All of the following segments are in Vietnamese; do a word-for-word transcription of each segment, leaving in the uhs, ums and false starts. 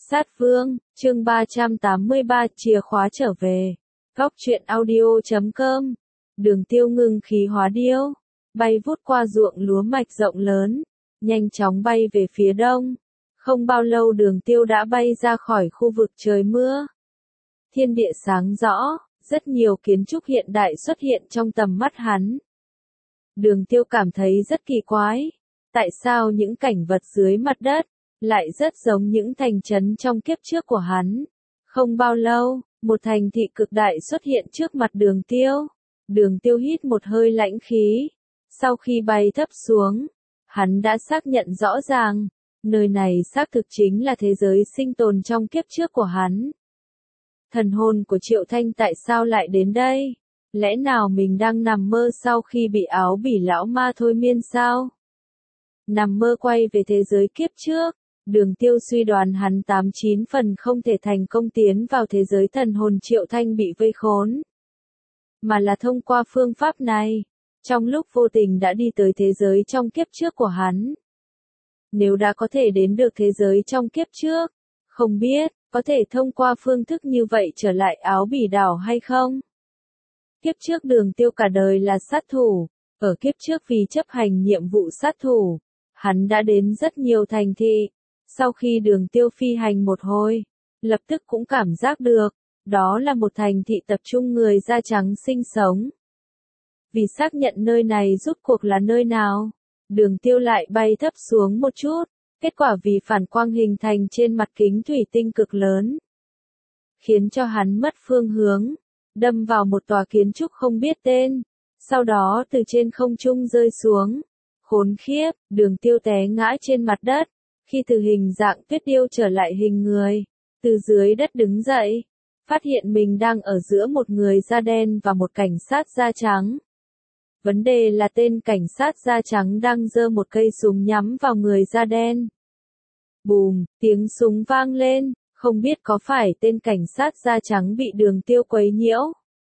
Sát Vương, chương ba trăm tám mươi ba, chìa khóa trở về. Góc truyện audio chấm com. Đường Tiêu ngưng khí hóa điêu, bay vút qua ruộng lúa mạch rộng lớn, nhanh chóng bay về phía đông. Không bao lâu Đường Tiêu đã bay ra khỏi khu vực trời mưa. Thiên địa sáng rõ, rất nhiều kiến trúc hiện đại xuất hiện trong tầm mắt hắn. Đường Tiêu cảm thấy rất kỳ quái. Tại sao những cảnh vật dưới mặt đất lại rất giống những thành trấn trong kiếp trước của hắn? Không bao lâu, một thành thị cực đại xuất hiện trước mặt Đường Tiêu. Đường Tiêu hít một hơi lãnh khí. Sau khi bay thấp xuống, hắn đã xác nhận rõ ràng, nơi này xác thực chính là thế giới sinh tồn trong kiếp trước của hắn. Thần hồn của Triệu Thanh tại sao lại đến đây? Lẽ nào mình đang nằm mơ sau khi bị áo bỉ lão ma thôi miên sao? Nằm mơ quay về thế giới kiếp trước, Đường Tiêu suy đoán hắn tám chín phần không thể thành công tiến vào thế giới thần hồn Triệu Thanh bị vây khốn. Mà là thông qua phương pháp này, trong lúc vô tình đã đi tới thế giới trong kiếp trước của hắn. Nếu đã có thể đến được thế giới trong kiếp trước, không biết, có thể thông qua phương thức như vậy trở lại áo bỉ đảo hay không? Kiếp trước Đường Tiêu cả đời là sát thủ, ở kiếp trước vì chấp hành nhiệm vụ sát thủ, hắn đã đến rất nhiều thành thị. Sau khi Đường Tiêu phi hành một hồi, lập tức cũng cảm giác được, đó là một thành thị tập trung người da trắng sinh sống. Vì xác nhận nơi này rốt cuộc là nơi nào, Đường Tiêu lại bay thấp xuống một chút, kết quả vì phản quang hình thành trên mặt kính thủy tinh cực lớn, khiến cho hắn mất phương hướng, đâm vào một tòa kiến trúc không biết tên, sau đó từ trên không trung rơi xuống. Khốn khiếp, Đường Tiêu té ngã trên mặt đất, khi từ hình dạng tuyết điêu trở lại hình người, từ dưới đất đứng dậy, phát hiện mình đang ở giữa một người da đen và một cảnh sát da trắng. Vấn đề là tên cảnh sát da trắng đang giơ một cây súng nhắm vào người da đen. Bùm, tiếng súng vang lên, không biết có phải tên cảnh sát da trắng bị Đường Tiêu quấy nhiễu.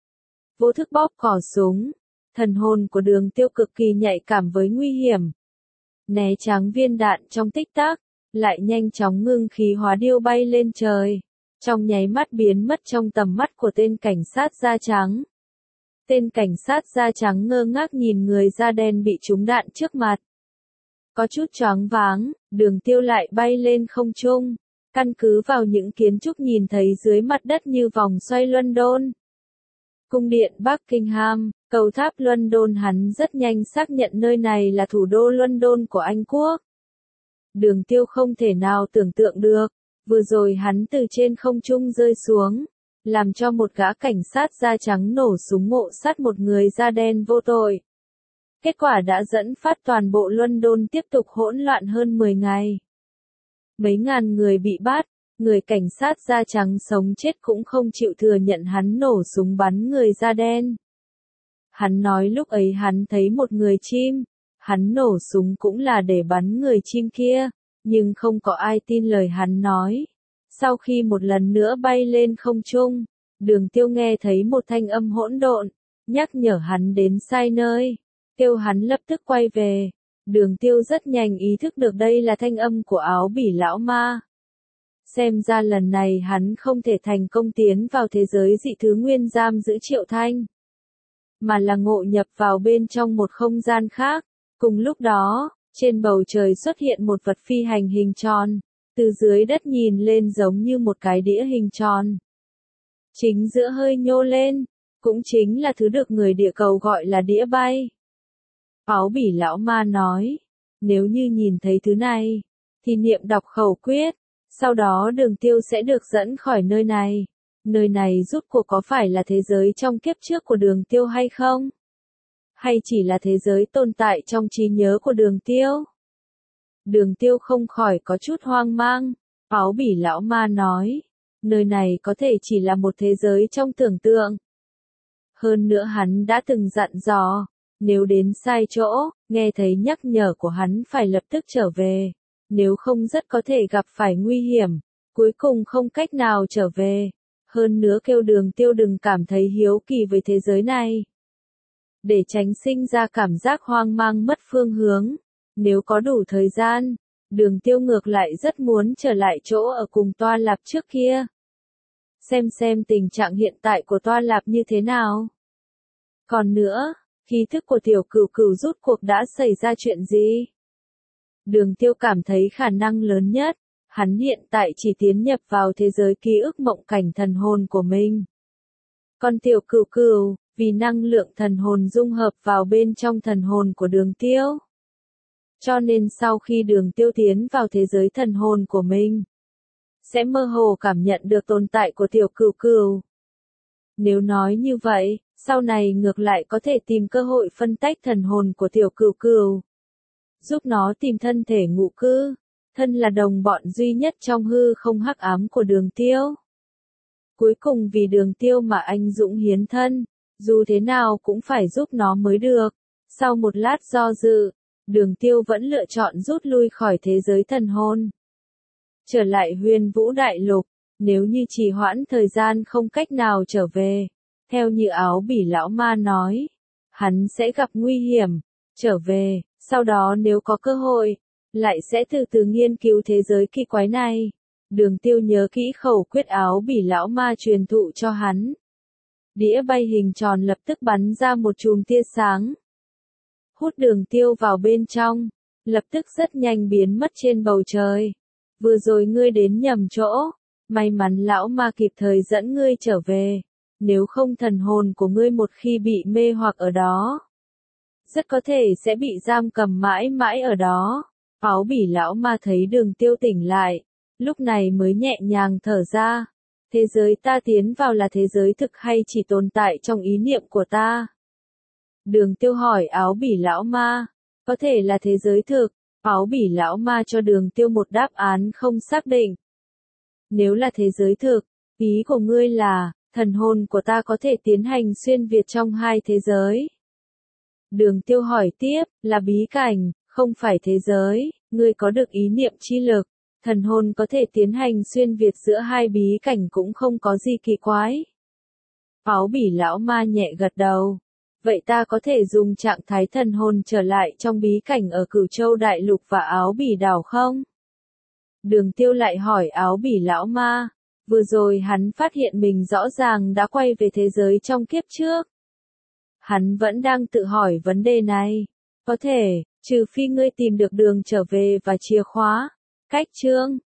Vô thức bóp cò súng, thần hồn của Đường Tiêu cực kỳ nhạy cảm với nguy hiểm. Né tránh viên đạn trong tích tắc, lại nhanh chóng ngưng khí hóa điêu bay lên trời, trong nháy mắt biến mất trong tầm mắt của tên cảnh sát da trắng. Tên cảnh sát da trắng ngơ ngác nhìn người da đen bị trúng đạn trước mặt. Có chút choáng váng, Đường Tiêu lại bay lên không trung, căn cứ vào những kiến trúc nhìn thấy dưới mặt đất như vòng xoay London, cung điện Buckingham, cầu tháp London, hắn rất nhanh xác nhận nơi này là thủ đô London của Anh Quốc. Đường Tiêu không thể nào tưởng tượng được, vừa rồi hắn từ trên không trung rơi xuống, làm cho một gã cảnh sát da trắng nổ súng ngộ sát một người da đen vô tội. Kết quả đã dẫn phát toàn bộ London tiếp tục hỗn loạn hơn mười ngày. Mấy ngàn người bị bắt, người cảnh sát da trắng sống chết cũng không chịu thừa nhận hắn nổ súng bắn người da đen. Hắn nói lúc ấy hắn thấy một người chim, hắn nổ súng cũng là để bắn người chim kia, nhưng không có ai tin lời hắn nói. Sau khi một lần nữa bay lên không trung, Đường Tiêu nghe thấy một thanh âm hỗn độn, nhắc nhở hắn đến sai nơi, kêu hắn lập tức quay về. Đường Tiêu rất nhanh ý thức được đây là thanh âm của áo bỉ lão ma. Xem ra lần này hắn không thể thành công tiến vào thế giới dị thứ nguyên giam giữ Triệu Thanh, mà là ngộ nhập vào bên trong một không gian khác. Cùng lúc đó, trên bầu trời xuất hiện một vật phi hành hình tròn, từ dưới đất nhìn lên giống như một cái đĩa hình tròn. Chính giữa hơi nhô lên, cũng chính là thứ được người địa cầu gọi là đĩa bay. Áo bỉ lão ma nói, nếu như nhìn thấy thứ này, thì niệm đọc khẩu quyết, sau đó Đường Tiêu sẽ được dẫn khỏi nơi này. Nơi này rốt cuộc có phải là thế giới trong kiếp trước của Đường Tiêu hay không? Hay chỉ là thế giới tồn tại trong trí nhớ của Đường Tiêu? Đường Tiêu không khỏi có chút hoang mang. Áo bỉ lão ma nói, nơi này có thể chỉ là một thế giới trong tưởng tượng. Hơn nữa hắn đã từng dặn dò, nếu đến sai chỗ, nghe thấy nhắc nhở của hắn phải lập tức trở về, nếu không rất có thể gặp phải nguy hiểm, cuối cùng không cách nào trở về. Hơn nữa kêu Đường Tiêu đừng cảm thấy hiếu kỳ với thế giới này, để tránh sinh ra cảm giác hoang mang mất phương hướng. Nếu có đủ thời gian, Đường Tiêu ngược lại rất muốn trở lại chỗ ở cùng Toa Lạp trước kia. Xem xem tình trạng hiện tại của Toa Lạp như thế nào. Còn nữa, khí thức của tiểu cửu cửu rút cuộc đã xảy ra chuyện gì? Đường Tiêu cảm thấy khả năng lớn nhất, hắn hiện tại chỉ tiến nhập vào thế giới ký ức mộng cảnh thần hồn của mình. Còn tiểu cửu cửu, vì năng lượng thần hồn dung hợp vào bên trong thần hồn của Đường Tiêu. Cho nên sau khi Đường Tiêu tiến vào thế giới thần hồn của mình, sẽ mơ hồ cảm nhận được tồn tại của tiểu cửu cửu. Nếu nói như vậy, sau này ngược lại có thể tìm cơ hội phân tách thần hồn của tiểu cửu cửu, giúp nó tìm thân thể ngụ cư, thân là đồng bọn duy nhất trong hư không hắc ám của Đường Tiêu. Cuối cùng vì Đường Tiêu mà anh dũng hiến thân, dù thế nào cũng phải giúp nó mới được. Sau một lát do dự, Đường Tiêu vẫn lựa chọn rút lui khỏi thế giới thần hồn. Trở lại Huyền Vũ Đại Lục, nếu như trì hoãn thời gian không cách nào trở về, theo như Áo Bỉ lão ma nói, hắn sẽ gặp nguy hiểm, trở về, sau đó nếu có cơ hội, lại sẽ từ từ nghiên cứu thế giới kỳ quái này. Đường Tiêu nhớ kỹ khẩu quyết Áo Bỉ lão ma truyền thụ cho hắn. Đĩa bay hình tròn lập tức bắn ra một chùm tia sáng. Hút Đường Tiêu vào bên trong, lập tức rất nhanh biến mất trên bầu trời. Vừa rồi ngươi đến nhầm chỗ, may mắn lão ma kịp thời dẫn ngươi trở về, nếu không thần hồn của ngươi một khi bị mê hoặc ở đó, rất có thể sẽ bị giam cầm mãi mãi ở đó. Áo Bỉ lão ma thấy Đường Tiêu tỉnh lại, lúc này mới nhẹ nhàng thở ra. Thế giới ta tiến vào là thế giới thực hay chỉ tồn tại trong ý niệm của ta? Đường Tiêu hỏi Áo Bỉ lão ma, có thể là thế giới thực. Áo Bỉ lão ma cho Đường Tiêu một đáp án không xác định. Nếu là thế giới thực, ý của ngươi là, thần hồn của ta có thể tiến hành xuyên việt trong hai thế giới. Đường Tiêu hỏi tiếp, là bí cảnh, không phải thế giới, ngươi có được ý niệm chi lực, thần hồn có thể tiến hành xuyên việt giữa hai bí cảnh cũng không có gì kỳ quái. Áo Bỉ lão ma nhẹ gật đầu. Vậy ta có thể dùng trạng thái thần hồn trở lại trong bí cảnh ở Cửu Châu Đại Lục và Áo Bỉ đảo không? Đường Tiêu lại hỏi Áo Bỉ lão ma. Vừa rồi hắn phát hiện mình rõ ràng đã quay về thế giới trong kiếp trước. Hắn vẫn đang tự hỏi vấn đề này. Có thể, trừ phi ngươi tìm được đường trở về và chìa khóa. Cách chương